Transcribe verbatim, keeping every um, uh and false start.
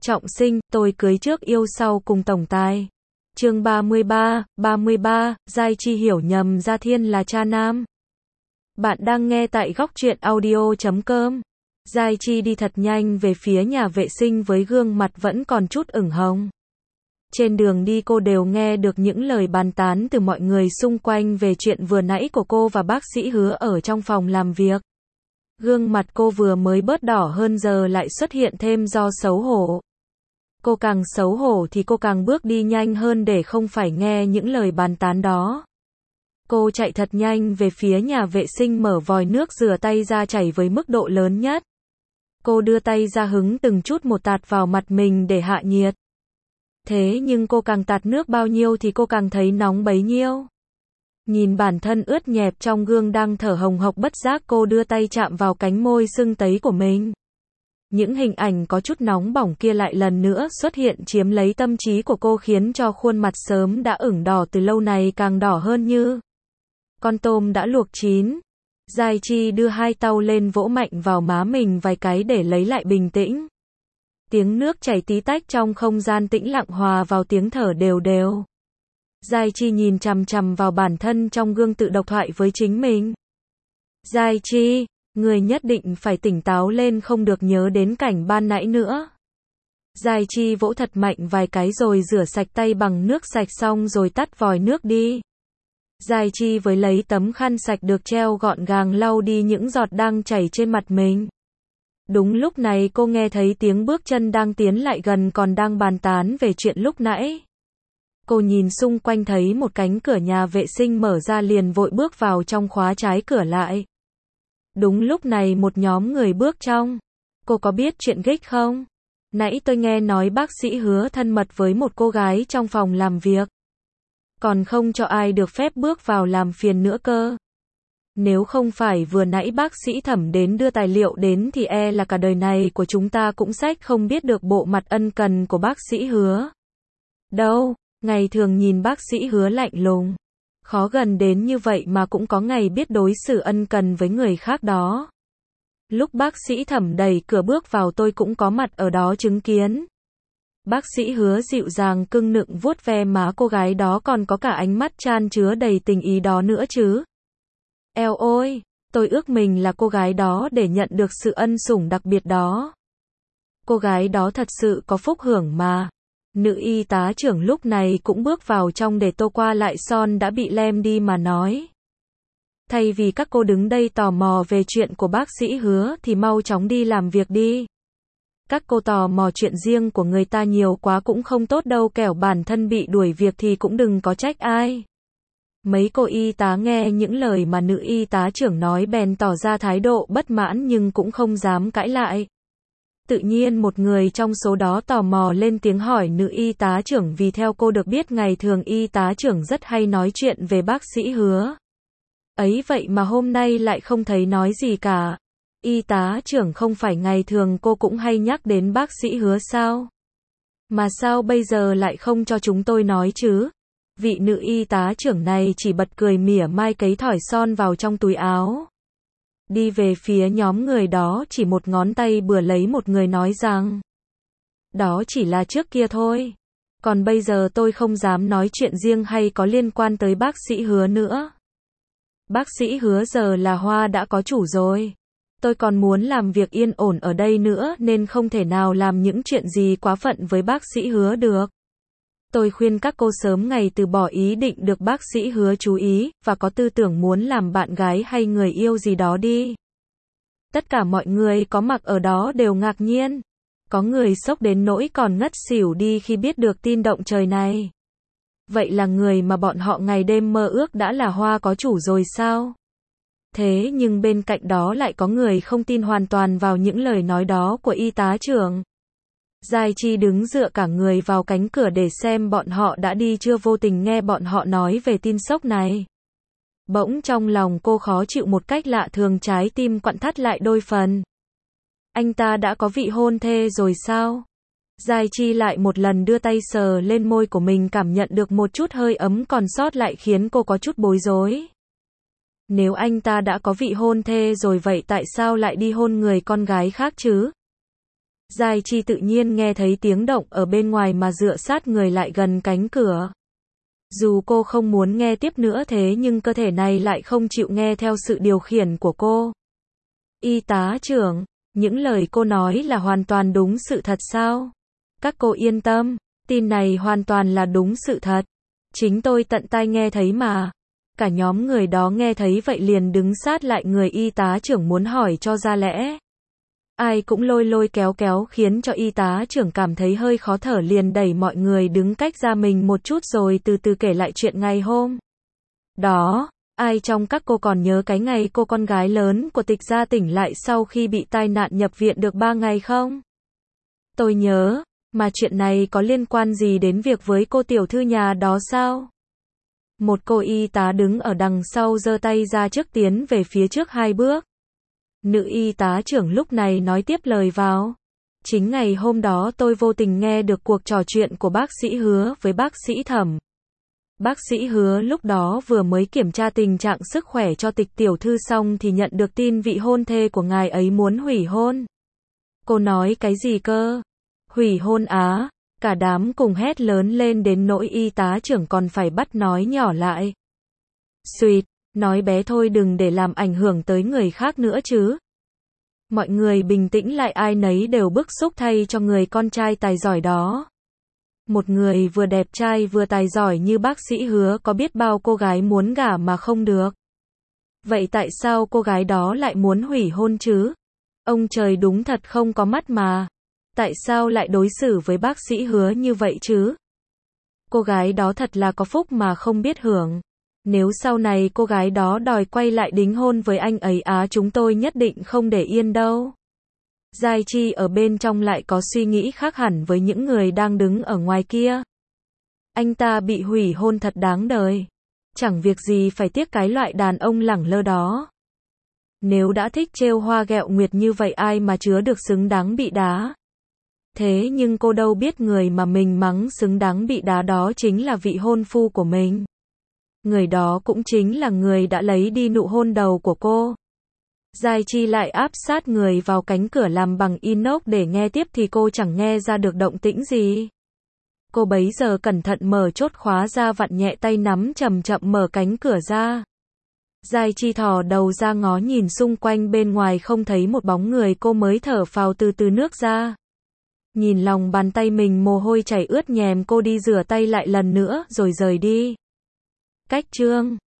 Trọng sinh, tôi cưới trước yêu sau cùng tổng tài. Chương ba mươi ba, ba mươi ba, Giai Chi hiểu nhầm Gia Thiên là cha nam. Bạn đang nghe tại góc truyện audio chấm com. Giai Chi đi thật nhanh về phía nhà vệ sinh với gương mặt vẫn còn chút ửng hồng. Trên đường đi cô đều nghe được những lời bàn tán từ mọi người xung quanh về chuyện vừa nãy của cô và bác sĩ Hứa ở trong phòng làm việc. Gương mặt cô vừa mới bớt đỏ hơn giờ lại xuất hiện thêm do xấu hổ. Cô càng xấu hổ thì cô càng bước đi nhanh hơn để không phải nghe những lời bàn tán đó. Cô chạy thật nhanh về phía nhà vệ sinh mở vòi nước rửa tay ra chảy với mức độ lớn nhất. Cô đưa tay ra hứng từng chút một tạt vào mặt mình để hạ nhiệt. Thế nhưng cô càng tạt nước bao nhiêu thì cô càng thấy nóng bấy nhiêu. Nhìn bản thân ướt nhẹp trong gương đang thở hồng hộc bất giác cô đưa tay chạm vào cánh môi sưng tấy của mình. Những hình ảnh có chút nóng bỏng kia lại lần nữa xuất hiện chiếm lấy tâm trí của cô khiến cho khuôn mặt sớm đã ửng đỏ từ lâu này càng đỏ hơn như con tôm đã luộc chín. Giai Chi đưa hai tay lên vỗ mạnh vào má mình vài cái để lấy lại bình tĩnh. Tiếng nước chảy tí tách trong không gian tĩnh lặng hòa vào tiếng thở đều đều. Giai Chi nhìn chằm chằm vào bản thân trong gương tự độc thoại với chính mình. Giai Chi, người nhất định phải tỉnh táo lên không được nhớ đến cảnh ban nãy nữa. Giai Chi vỗ thật mạnh vài cái rồi rửa sạch tay bằng nước sạch xong rồi tắt vòi nước đi. Giai Chi với lấy tấm khăn sạch được treo gọn gàng lau đi những giọt đang chảy trên mặt mình. Đúng lúc này cô nghe thấy tiếng bước chân đang tiến lại gần còn đang bàn tán về chuyện lúc nãy. Cô nhìn xung quanh thấy một cánh cửa nhà vệ sinh mở ra liền vội bước vào trong khóa trái cửa lại. Đúng lúc này một nhóm người bước trong. Cô có biết chuyện gích không? Nãy tôi nghe nói bác sĩ Hứa thân mật với một cô gái trong phòng làm việc. Còn không cho ai được phép bước vào làm phiền nữa cơ. Nếu không phải vừa nãy bác sĩ Thẩm đến đưa tài liệu đến thì e là cả đời này của chúng ta cũng sách không biết được bộ mặt ân cần của bác sĩ Hứa. Đâu, ngày thường nhìn bác sĩ Hứa lạnh lùng. Khó gần đến như vậy mà cũng có ngày biết đối xử ân cần với người khác đó. Lúc bác sĩ Thẩm đẩy cửa bước vào tôi cũng có mặt ở đó chứng kiến. Bác sĩ Hứa dịu dàng cưng nựng vuốt ve má cô gái đó còn có cả ánh mắt chan chứa đầy tình ý đó nữa chứ. Eo ôi, tôi ước mình là cô gái đó để nhận được sự ân sủng đặc biệt đó. Cô gái đó thật sự có phúc hưởng mà. Nữ y tá trưởng lúc này cũng bước vào trong để tô qua lại son đã bị lem đi mà nói. Thay vì các cô đứng đây tò mò về chuyện của bác sĩ Hứa thì mau chóng đi làm việc đi. Các cô tò mò chuyện riêng của người ta nhiều quá cũng không tốt đâu, kẻo bản thân bị đuổi việc thì cũng đừng có trách ai. Mấy cô y tá nghe những lời mà nữ y tá trưởng nói bèn tỏ ra thái độ bất mãn nhưng cũng không dám cãi lại. Tự nhiên một người trong số đó tò mò lên tiếng hỏi nữ y tá trưởng vì theo cô được biết ngày thường y tá trưởng rất hay nói chuyện về bác sĩ Hứa. Ấy vậy mà hôm nay lại không thấy nói gì cả. Y tá trưởng không phải ngày thường cô cũng hay nhắc đến bác sĩ Hứa sao? Mà sao bây giờ lại không cho chúng tôi nói chứ? Vị nữ y tá trưởng này chỉ bật cười mỉa mai cấy thỏi son vào trong túi áo. Đi về phía nhóm người đó chỉ một ngón tay bừa lấy một người nói rằng. Đó chỉ là trước kia thôi. Còn bây giờ tôi không dám nói chuyện riêng hay có liên quan tới bác sĩ Hứa nữa. Bác sĩ Hứa giờ là Hoa đã có chủ rồi. Tôi còn muốn làm việc yên ổn ở đây nữa nên không thể nào làm những chuyện gì quá phận với bác sĩ Hứa được. Tôi khuyên các cô sớm ngày từ bỏ ý định được bác sĩ Hứa chú ý, và có tư tưởng muốn làm bạn gái hay người yêu gì đó đi. Tất cả mọi người có mặt ở đó đều ngạc nhiên. Có người sốc đến nỗi còn ngất xỉu đi khi biết được tin động trời này. Vậy là người mà bọn họ ngày đêm mơ ước đã là Hoa có chủ rồi sao? Thế nhưng bên cạnh đó lại có người không tin hoàn toàn vào những lời nói đó của y tá trưởng. Giai Chi đứng dựa cả người vào cánh cửa để xem bọn họ đã đi chưa, vô tình nghe bọn họ nói về tin sốc này. Bỗng trong lòng cô khó chịu một cách lạ thường, trái tim quặn thắt lại đôi phần. Anh ta đã có vị hôn thê rồi sao? Giai Chi lại một lần đưa tay sờ lên môi của mình, cảm nhận được một chút hơi ấm còn sót lại khiến cô có chút bối rối. Nếu anh ta đã có vị hôn thê rồi vậy tại sao lại đi hôn người con gái khác chứ? Giai Chi tự nhiên nghe thấy tiếng động ở bên ngoài mà dựa sát người lại gần cánh cửa. Dù cô không muốn nghe tiếp nữa thế nhưng cơ thể này lại không chịu nghe theo sự điều khiển của cô. Y tá trưởng, những lời cô nói là hoàn toàn đúng sự thật sao? Các cô yên tâm, tin này hoàn toàn là đúng sự thật. Chính tôi tận tai nghe thấy mà. Cả nhóm người đó nghe thấy vậy liền đứng sát lại người y tá trưởng muốn hỏi cho ra lẽ. Ai cũng lôi lôi kéo kéo khiến cho y tá trưởng cảm thấy hơi khó thở liền đẩy mọi người đứng cách ra mình một chút rồi từ từ kể lại chuyện ngày hôm đó. Ai trong các cô còn nhớ cái ngày cô con gái lớn của Tịch gia tỉnh lại sau khi bị tai nạn nhập viện được ba ngày không? Tôi nhớ, mà chuyện này có liên quan gì đến việc với cô tiểu thư nhà đó sao? Một cô y tá đứng ở đằng sau giơ tay ra trước tiến về phía trước hai bước. Nữ y tá trưởng lúc này nói tiếp lời vào. Chính ngày hôm đó tôi vô tình nghe được cuộc trò chuyện của bác sĩ Hứa với bác sĩ Thẩm. Bác sĩ Hứa lúc đó vừa mới kiểm tra tình trạng sức khỏe cho Tịch tiểu thư xong thì nhận được tin vị hôn thê của ngài ấy muốn hủy hôn. Cô nói cái gì cơ? Hủy hôn á? Cả đám cùng hét lớn lên đến nỗi y tá trưởng còn phải bắt nói nhỏ lại. Xuyệt, nói bé thôi đừng để làm ảnh hưởng tới người khác nữa chứ. Mọi người bình tĩnh lại ai nấy đều bức xúc thay cho người con trai tài giỏi đó. Một người vừa đẹp trai vừa tài giỏi như bác sĩ Hứa có biết bao cô gái muốn gả mà không được. Vậy tại sao cô gái đó lại muốn hủy hôn chứ? Ông trời đúng thật không có mắt mà. Tại sao lại đối xử với bác sĩ Hứa như vậy chứ? Cô gái đó thật là có phúc mà không biết hưởng. Nếu sau này cô gái đó đòi quay lại đính hôn với anh ấy á chúng tôi nhất định không để yên đâu. Giai Chi ở bên trong lại có suy nghĩ khác hẳn với những người đang đứng ở ngoài kia. Anh ta bị hủy hôn thật đáng đời. Chẳng việc gì phải tiếc cái loại đàn ông lẳng lơ đó. Nếu đã thích trêu hoa ghẹo nguyệt như vậy ai mà chứa được xứng đáng bị đá. Thế nhưng cô đâu biết người mà mình mắng xứng đáng bị đá đó chính là vị hôn phu của mình. Người đó cũng chính là người đã lấy đi nụ hôn đầu của cô. Giai Chi lại áp sát người vào cánh cửa làm bằng inox để nghe tiếp thì cô chẳng nghe ra được động tĩnh gì. Cô bấy giờ cẩn thận mở chốt khóa ra vặn nhẹ tay nắm chậm chậm mở cánh cửa ra. Giai Chi thò đầu ra ngó nhìn xung quanh bên ngoài không thấy một bóng người cô mới thở phào từ từ nước ra. Nhìn lòng bàn tay mình mồ hôi chảy ướt nhèm cô đi rửa tay lại lần nữa rồi rời đi. Cách chương